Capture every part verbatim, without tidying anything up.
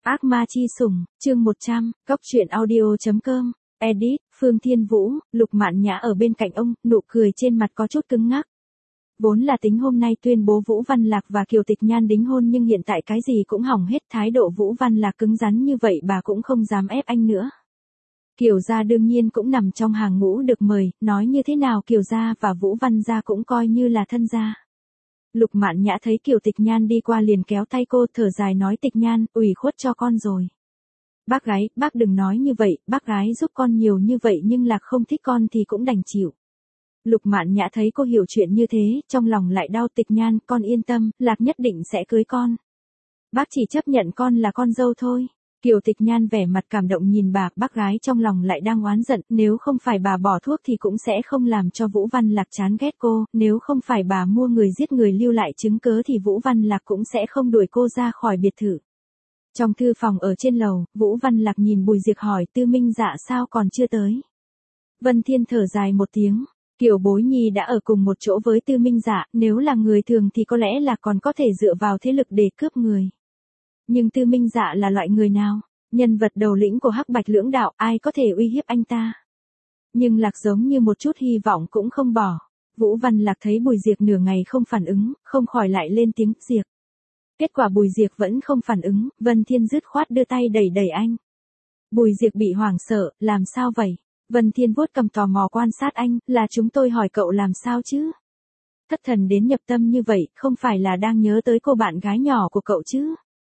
Ác ma chi sủng, chương một trăm, Cóc truyện audio.com, edit, Phương Thiên Vũ, Lục Mạn Nhã ở bên cạnh ông, nụ cười trên mặt có chút cứng ngắc. Vốn là tính hôm nay tuyên bố Vũ Văn Lạc và Kiều Tịch Nhan đính hôn nhưng hiện tại cái gì cũng hỏng hết, thái độ Vũ Văn Lạc cứng rắn như vậy bà cũng không dám ép anh nữa. Kiều gia đương nhiên cũng nằm trong hàng ngũ được mời, nói như thế nào Kiều gia và Vũ Văn gia cũng coi như là thân gia. Lục Mạn Nhã thấy Kiều Tịch Nhan đi qua liền kéo tay cô, thở dài nói: Tịch Nhan, ủy khuất cho con rồi. Bác gái, bác đừng nói như vậy, bác gái giúp con nhiều như vậy nhưng Lạc không thích con thì cũng đành chịu. Lục Mạn Nhã thấy cô hiểu chuyện như thế, trong lòng lại đau. Tịch Nhan, con yên tâm, Lạc nhất định sẽ cưới con. Bác chỉ chấp nhận con là con dâu thôi. Kiều Tịch Nhan vẻ mặt cảm động nhìn bà, bác gái trong lòng lại đang oán giận, nếu không phải bà bỏ thuốc thì cũng sẽ không làm cho Vũ Văn Lạc chán ghét cô, nếu không phải bà mua người giết người lưu lại chứng cớ thì Vũ Văn Lạc cũng sẽ không đuổi cô ra khỏi biệt thự. Trong thư phòng ở trên lầu, Vũ Văn Lạc nhìn Bùi Diệc hỏi: Tư Minh Dạ sao còn chưa tới? Vân Thiên thở dài một tiếng, Kiều Bối Nhi đã ở cùng một chỗ với Tư Minh Dạ, nếu là người thường thì có lẽ là còn có thể dựa vào thế lực để cướp người. Nhưng Tư Minh Dạ là loại người nào? Nhân vật đầu lĩnh của Hắc Bạch lưỡng đạo, ai có thể uy hiếp anh ta? Nhưng Lạc giống như một chút hy vọng cũng không bỏ. Vũ Văn Lạc thấy Bùi Diệc nửa ngày không phản ứng, không khỏi lại lên tiếng: Diệc. Kết quả Bùi Diệc vẫn không phản ứng, Vân Thiên dứt khoát đưa tay đẩy đẩy anh. Bùi Diệc bị hoảng sợ, làm sao vậy? Vân Thiên vuốt cầm tò mò quan sát anh, là chúng tôi hỏi cậu làm sao chứ? Thất thần đến nhập tâm như vậy, không phải là đang nhớ tới cô bạn gái nhỏ của cậu chứ?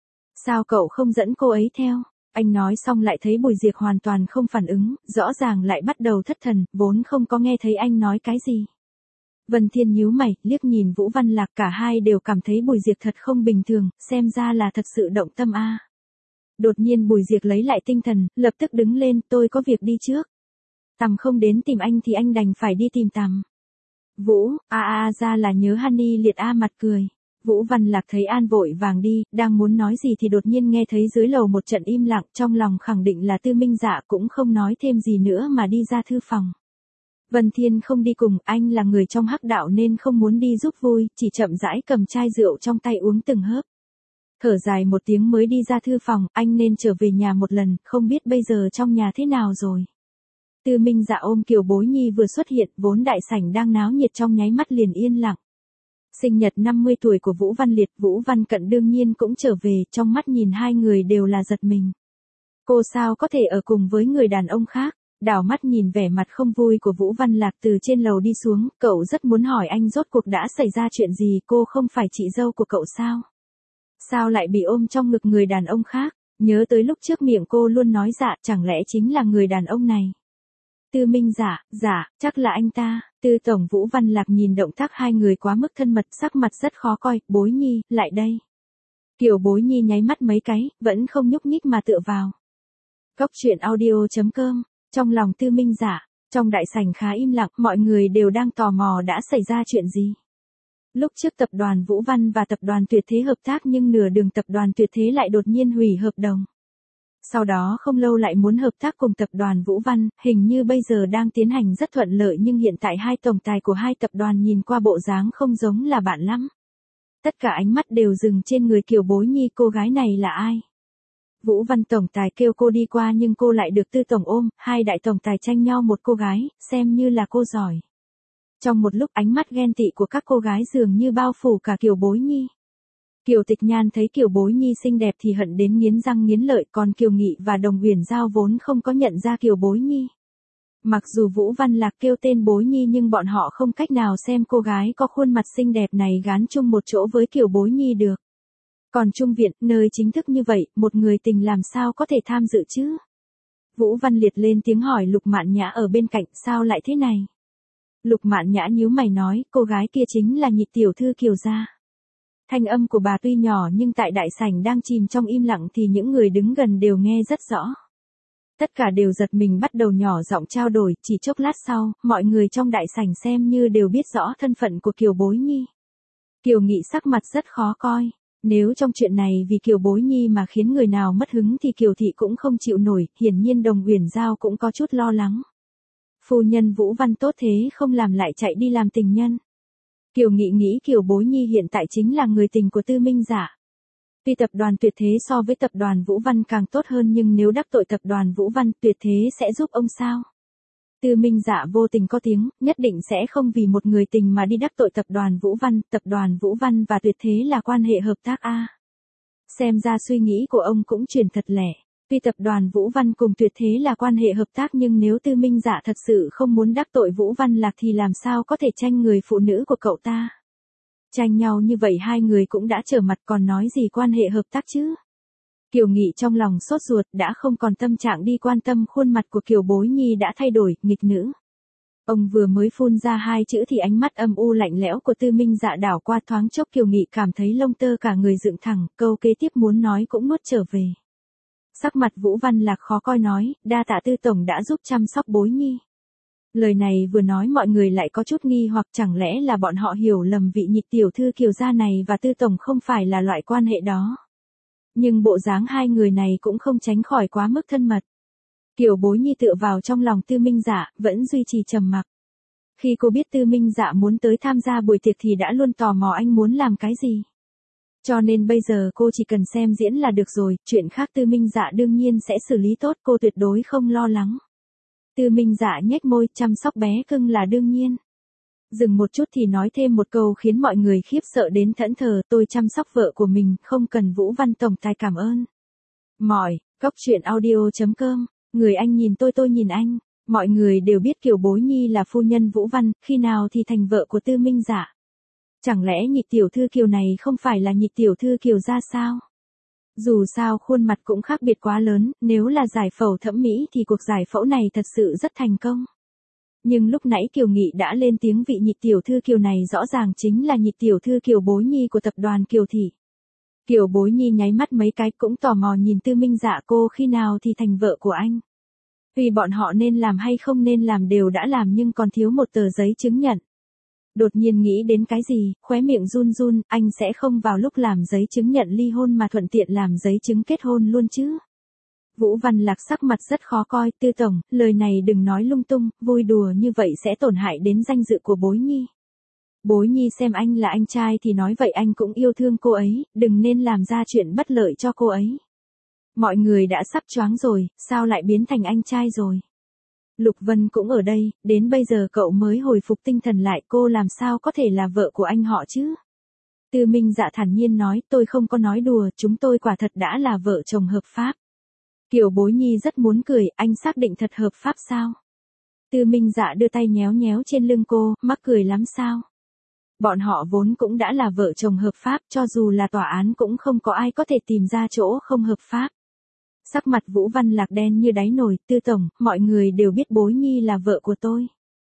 Sao cậu không dẫn cô ấy theo? Anh nói xong lại thấy Bùi Diệc hoàn toàn không phản ứng, rõ ràng lại bắt đầu thất thần, vốn không có nghe thấy anh nói cái gì. Vân Thiên nhíu mày, liếc nhìn Vũ Văn Lạc, cả hai đều cảm thấy Bùi Diệc thật không bình thường, xem ra là thật sự động tâm a. Đột nhiên Bùi Diệc lấy lại tinh thần, lập tức đứng lên: tôi có việc đi trước. Tằm không đến tìm anh thì anh đành phải đi tìm Tằm. Vũ, a a ra là nhớ Honey liệt a mặt cười. Vũ Văn Lạc thấy An vội vàng đi, đang muốn nói gì thì đột nhiên nghe thấy dưới lầu một trận im lặng, trong lòng khẳng định là Tư Minh Dạ, cũng không nói thêm gì nữa mà đi ra thư phòng. Vân Thiên không đi cùng, anh là người trong Hắc đạo nên không muốn đi giúp vui, chỉ chậm rãi cầm chai rượu trong tay uống từng hớp. Thở dài một tiếng mới đi ra thư phòng, anh nên trở về nhà một lần, không biết bây giờ trong nhà thế nào rồi. Tư Minh Dạ ôm Kiều Bối Nhi vừa xuất hiện, vốn đại sảnh đang náo nhiệt trong nháy mắt liền yên lặng. Sinh nhật năm mươi tuổi của Vũ Văn Liệt, Vũ Văn Cận đương nhiên cũng trở về, trong mắt nhìn hai người đều là giật mình. Cô sao có thể ở cùng với người đàn ông khác? Đảo mắt nhìn vẻ mặt không vui của Vũ Văn Lạc từ trên lầu đi xuống, cậu rất muốn hỏi anh rốt cuộc đã xảy ra chuyện gì, cô không phải chị dâu của cậu sao? Sao lại bị ôm trong ngực người đàn ông khác? Nhớ tới lúc trước miệng cô luôn nói dạ, chẳng lẽ chính là người đàn ông này? Tư Minh Dạ, dạ, chắc là anh ta. Tư tổng. Vũ Văn Lạc nhìn động tác hai người quá mức thân mật, sắc mặt rất khó coi. Bối Nhi, lại đây. Kiều Bối Nhi nháy mắt mấy cái, vẫn không nhúc nhích mà tựa vào. Cóc truyện audio.com. Trong lòng Tư Minh Dạ, trong đại sảnh khá im lặng, mọi người đều đang tò mò đã xảy ra chuyện gì. Lúc trước tập đoàn Vũ Văn và tập đoàn Tuyệt Thế hợp tác nhưng nửa đường tập đoàn Tuyệt Thế lại đột nhiên hủy hợp đồng. Sau đó không lâu lại muốn hợp tác cùng tập đoàn Vũ Văn, hình như bây giờ đang tiến hành rất thuận lợi nhưng hiện tại hai tổng tài của hai tập đoàn nhìn qua bộ dáng không giống là bạn lắm. Tất cả ánh mắt đều dừng trên người Kiều Bối Nhi, cô gái này là ai? Vũ Văn tổng tài kêu cô đi qua nhưng cô lại được Tư tổng ôm, hai đại tổng tài tranh nhau một cô gái, xem như là cô giỏi. Trong một lúc ánh mắt ghen tị của các cô gái dường như bao phủ cả Kiều Bối Nhi. Kiều Tịch Nhan thấy Kiều Bối Nhi xinh đẹp thì hận đến nghiến răng nghiến lợi, còn Kiều Nghị và Đồng Uyển Giao vốn không có nhận ra Kiều Bối Nhi. Mặc dù Vũ Văn Lạc kêu tên Bối Nhi nhưng bọn họ không cách nào xem cô gái có khuôn mặt xinh đẹp này gán chung một chỗ với Kiều Bối Nhi được. Còn Trung viện, nơi chính thức như vậy, một người tình làm sao có thể tham dự chứ? Vũ Văn Liệt lên tiếng hỏi Lục Mạn Nhã ở bên cạnh, sao lại thế này? Lục Mạn Nhã nhíu mày nói, cô gái kia chính là nhị tiểu thư Kiều gia. Thanh âm của bà tuy nhỏ nhưng tại đại sảnh đang chìm trong im lặng thì những người đứng gần đều nghe rất rõ. Tất cả đều giật mình bắt đầu nhỏ giọng trao đổi, chỉ chốc lát sau, mọi người trong đại sảnh xem như đều biết rõ thân phận của Kiều Bối Nhi. Kiều Nghị sắc mặt rất khó coi, nếu trong chuyện này vì Kiều Bối Nhi mà khiến người nào mất hứng thì Kiều Thị cũng không chịu nổi, hiển nhiên Đồng Uyển Giao cũng có chút lo lắng. Phu nhân Vũ Văn tốt thế không làm lại chạy đi làm tình nhân. Kiều Nghị nghĩ Kiều Bối Nhi hiện tại chính là người tình của Tư Minh Dạ. Tuy tập đoàn Tuyệt Thế so với tập đoàn Vũ Văn càng tốt hơn nhưng nếu đắc tội tập đoàn Vũ Văn, Tuyệt Thế sẽ giúp ông sao? Tư Minh Dạ vô tình có tiếng, nhất định sẽ không vì một người tình mà đi đắc tội tập đoàn Vũ Văn, tập đoàn Vũ Văn và Tuyệt Thế là quan hệ hợp tác a. Xem ra suy nghĩ của ông cũng chuyển thật lẻ. Tuy tập đoàn Vũ Văn cùng Tuyệt Thế là quan hệ hợp tác nhưng nếu Tư Minh Dạ thật sự không muốn đắc tội Vũ Văn Lạc thì làm sao có thể tranh người phụ nữ của cậu ta? Tranh nhau như vậy hai người cũng đã trở mặt còn nói gì quan hệ hợp tác chứ? Kiều Nghị trong lòng sốt ruột đã không còn tâm trạng đi quan tâm khuôn mặt của Kiều Bối Nhi đã thay đổi, nghịch nữ. Ông vừa mới phun ra hai chữ thì ánh mắt âm u lạnh lẽo của Tư Minh Dạ đảo qua thoáng chốc Kiều Nghị cảm thấy lông tơ cả người dựng thẳng, câu kế tiếp muốn nói cũng nuốt trở về. Sắc mặt Vũ Văn Lạc khó coi nói, đa tạ Tư Tổng đã giúp chăm sóc Bối Nhi. Lời này vừa nói mọi người lại có chút nghi hoặc chẳng lẽ là bọn họ hiểu lầm vị nhị tiểu thư Kiều gia này và Tư Tổng không phải là loại quan hệ đó. Nhưng bộ dáng hai người này cũng không tránh khỏi quá mức thân mật. Kiều Bối Nhi tựa vào trong lòng Tư Minh Dạ, vẫn duy trì trầm mặc. Khi cô biết Tư Minh Dạ muốn tới tham gia buổi tiệc thì đã luôn tò mò anh muốn làm cái gì. Cho nên bây giờ cô chỉ cần xem diễn là được rồi, chuyện khác Tư Minh Dạ đương nhiên sẽ xử lý tốt, cô tuyệt đối không lo lắng. Tư Minh Dạ nhếch môi, chăm sóc bé cưng là đương nhiên. Dừng một chút thì nói thêm một câu khiến mọi người khiếp sợ đến thẫn thờ, tôi chăm sóc vợ của mình, không cần Vũ Văn tổng tài cảm ơn. Mỏi, góc truyện audio chấm com, người anh nhìn tôi tôi nhìn anh, mọi người đều biết Kiều Bối Nhi là phu nhân Vũ Văn, khi nào thì thành vợ của Tư Minh Dạ. Chẳng lẽ nhị tiểu thư Kiều này không phải là nhị tiểu thư Kiều gia sao? Dù sao khuôn mặt cũng khác biệt quá lớn, nếu là giải phẫu thẩm mỹ thì cuộc giải phẫu này thật sự rất thành công. Nhưng lúc nãy Kiều Nghị đã lên tiếng vị nhị tiểu thư Kiều này rõ ràng chính là nhị tiểu thư Kiều Bối Nhi của tập đoàn Kiều Thị. Kiều Bối Nhi nháy mắt mấy cái cũng tò mò nhìn Tư Minh Dạ cô khi nào thì thành vợ của anh. Vì bọn họ nên làm hay không nên làm đều đã làm nhưng còn thiếu một tờ giấy chứng nhận. Đột nhiên nghĩ đến cái gì, khóe miệng run run, anh sẽ không vào lúc làm giấy chứng nhận ly hôn mà thuận tiện làm giấy chứng kết hôn luôn chứ. Vũ Văn Lạc sắc mặt rất khó coi, Tư Tổng, lời này đừng nói lung tung, vui đùa như vậy sẽ tổn hại đến danh dự của Bối Nhi. Bối Nhi xem anh là anh trai thì nói vậy anh cũng yêu thương cô ấy, đừng nên làm ra chuyện bất lợi cho cô ấy. Mọi người đã sắp choáng rồi, sao lại biến thành anh trai rồi? Lục Vân cũng ở đây, đến bây giờ cậu mới hồi phục tinh thần lại, cô làm sao có thể là vợ của anh họ chứ? Tư Minh Dạ thản nhiên nói, tôi không có nói đùa, chúng tôi quả thật đã là vợ chồng hợp pháp. Kiều Bối Nhi rất muốn cười, anh xác định thật hợp pháp sao? Tư Minh Dạ đưa tay nhéo nhéo trên lưng cô, mắc cười lắm sao? Bọn họ vốn cũng đã là vợ chồng hợp pháp, cho dù là tòa án cũng không có ai có thể tìm ra chỗ không hợp pháp. Sắc mặt Vũ Văn Lạc đen như đáy nồi, Tư Tổng, mọi người đều biết Bối Nhi là vợ của tôi.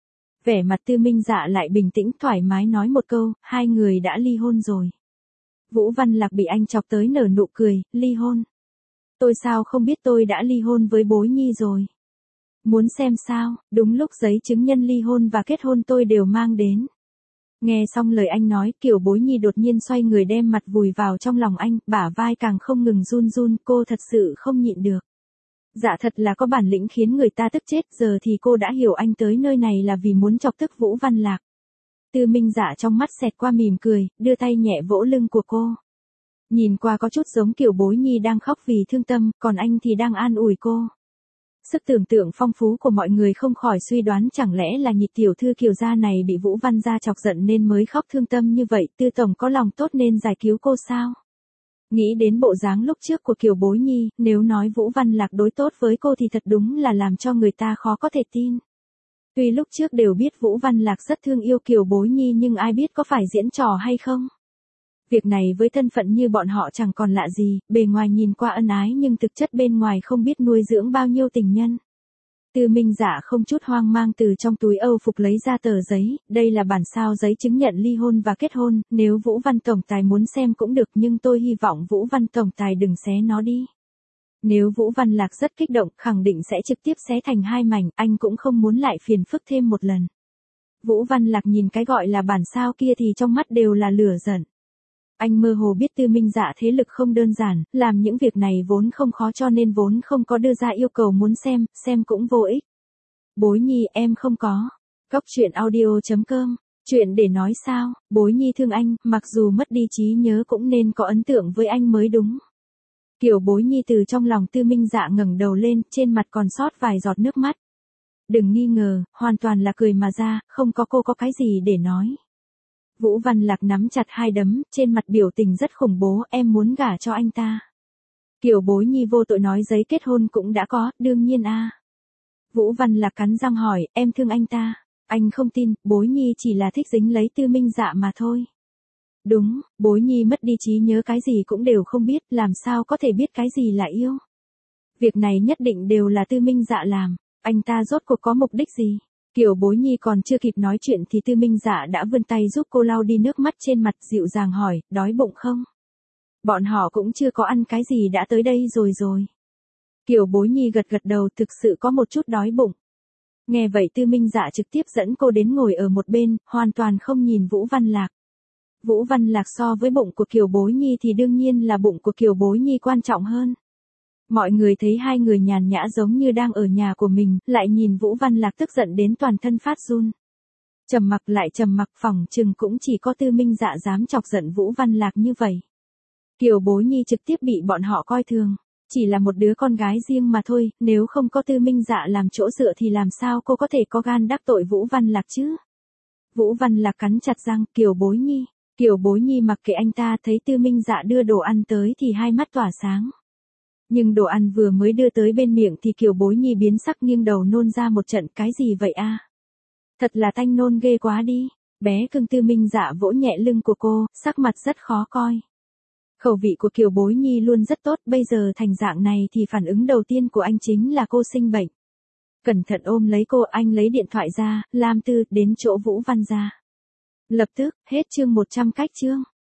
Vẻ mặt Tư Minh Dạ lại bình tĩnh thoải mái nói một câu, hai người đã ly hôn rồi. Vũ Văn Lạc bị anh chọc tới nở nụ cười, ly hôn. Tôi sao không biết tôi đã ly hôn với Bối Nhi rồi. Muốn xem sao, đúng lúc giấy chứng nhân ly hôn và kết hôn tôi đều mang đến. Nghe xong lời anh nói, Kiều Bối Nhi đột nhiên xoay người đem mặt vùi vào trong lòng anh, bả vai càng không ngừng run run, cô thật sự không nhịn được. Dạ thật là có bản lĩnh khiến người ta tức chết, giờ thì cô đã hiểu anh tới nơi này là vì muốn chọc tức Vũ Văn Lạc. Tư Minh Dạ trong mắt xẹt qua mỉm cười, đưa tay nhẹ vỗ lưng của cô. Nhìn qua có chút giống Kiều Bối Nhi đang khóc vì thương tâm, còn anh thì đang an ủi cô. Sức tưởng tượng phong phú của mọi người không khỏi suy đoán chẳng lẽ là nhị tiểu thư Kiều gia này bị Vũ Văn gia chọc giận nên mới khóc thương tâm như vậy, Tư Tổng có lòng tốt nên giải cứu cô sao? Nghĩ đến bộ dáng lúc trước của Kiều Bối Nhi, nếu nói Vũ Văn Lạc đối tốt với cô thì thật đúng là làm cho người ta khó có thể tin. Tuy lúc trước đều biết Vũ Văn Lạc rất thương yêu Kiều Bối Nhi nhưng ai biết có phải diễn trò hay không? Việc này với thân phận như bọn họ chẳng còn lạ gì, bề ngoài nhìn qua ân ái nhưng thực chất bên ngoài không biết nuôi dưỡng bao nhiêu tình nhân. Tư Minh Dạ không chút hoang mang từ trong túi Âu phục lấy ra tờ giấy, đây là bản sao giấy chứng nhận ly hôn và kết hôn, nếu Vũ Văn Tổng Tài muốn xem cũng được nhưng tôi hy vọng Vũ Văn Tổng Tài đừng xé nó đi. Nếu Vũ Văn Lạc rất kích động, khẳng định sẽ trực tiếp xé thành hai mảnh, anh cũng không muốn lại phiền phức thêm một lần. Vũ Văn Lạc nhìn cái gọi là bản sao kia thì trong mắt đều là lửa giận. Anh mơ hồ biết Tư Minh Dạ thế lực không đơn giản, làm những việc này vốn không khó cho nên vốn không có đưa ra yêu cầu muốn xem, xem cũng vô ích. Bối Nhi em không có. Góc truyện audio chấm com Chuyện để nói sao, Bối Nhi thương anh, mặc dù mất đi trí nhớ cũng nên có ấn tượng với anh mới đúng. Kiều Bối Nhi từ trong lòng Tư Minh Dạ ngẩng đầu lên, trên mặt còn sót vài giọt nước mắt. Đừng nghi ngờ, hoàn toàn là cười mà ra, không có cô có cái gì để nói. Vũ Văn Lạc nắm chặt hai đấm, trên mặt biểu tình rất khủng bố, em muốn gả cho anh ta. Kiều Bối Nhi vô tội nói giấy kết hôn cũng đã có, đương nhiên a. Vũ Văn Lạc cắn răng hỏi, em thương anh ta. Anh không tin, Bối Nhi chỉ là thích dính lấy Tư Minh Dạ mà thôi. Đúng, Bối Nhi mất đi trí nhớ cái gì cũng đều không biết, làm sao có thể biết cái gì là yêu. Việc này nhất định đều là Tư Minh Dạ làm, anh ta rốt cuộc có mục đích gì? Kiều Bối Nhi còn chưa kịp nói chuyện thì Tư Minh Dạ đã vươn tay giúp cô lau đi nước mắt trên mặt, dịu dàng hỏi, đói bụng không? Bọn họ cũng chưa có ăn cái gì đã tới đây rồi rồi. Kiều Bối Nhi gật gật đầu, thực sự có một chút đói bụng. Nghe vậy Tư Minh Dạ trực tiếp dẫn cô đến ngồi ở một bên, hoàn toàn không nhìn Vũ Văn Lạc. Vũ Văn Lạc so với bụng của Kiều Bối Nhi thì đương nhiên là bụng của Kiều Bối Nhi quan trọng hơn. Mọi người thấy hai người nhàn nhã giống như đang ở nhà của mình, lại nhìn Vũ Văn Lạc tức giận đến toàn thân phát run. Trầm mặc lại trầm mặc, phỏng chừng cũng chỉ có Tư Minh Dạ dám chọc giận Vũ Văn Lạc như vậy. Kiều Bối Nhi trực tiếp bị bọn họ coi thường. Chỉ là một đứa con gái riêng mà thôi, nếu không có Tư Minh Dạ làm chỗ dựa thì làm sao cô có thể có gan đắc tội Vũ Văn Lạc chứ? Vũ Văn Lạc cắn chặt răng, Kiều Bối Nhi. Kiều Bối Nhi mặc kệ anh ta, thấy Tư Minh Dạ đưa đồ ăn tới thì hai mắt tỏa sáng. Nhưng đồ ăn vừa mới đưa tới bên miệng thì Kiều Bối Nhi biến sắc, nghiêng đầu nôn ra một trận, cái gì vậy a? Thật là tanh nôn ghê quá đi. Bé cưng Tư Minh Dạ vỗ nhẹ lưng của cô, sắc mặt rất khó coi. Khẩu vị của Kiều Bối Nhi luôn rất tốt, bây giờ thành dạng này thì phản ứng đầu tiên của anh chính là cô sinh bệnh. Cẩn thận ôm lấy cô, anh lấy điện thoại ra, Lam Tư, đến chỗ Vũ Văn gia. Lập tức, hết chương một trăm cách chương.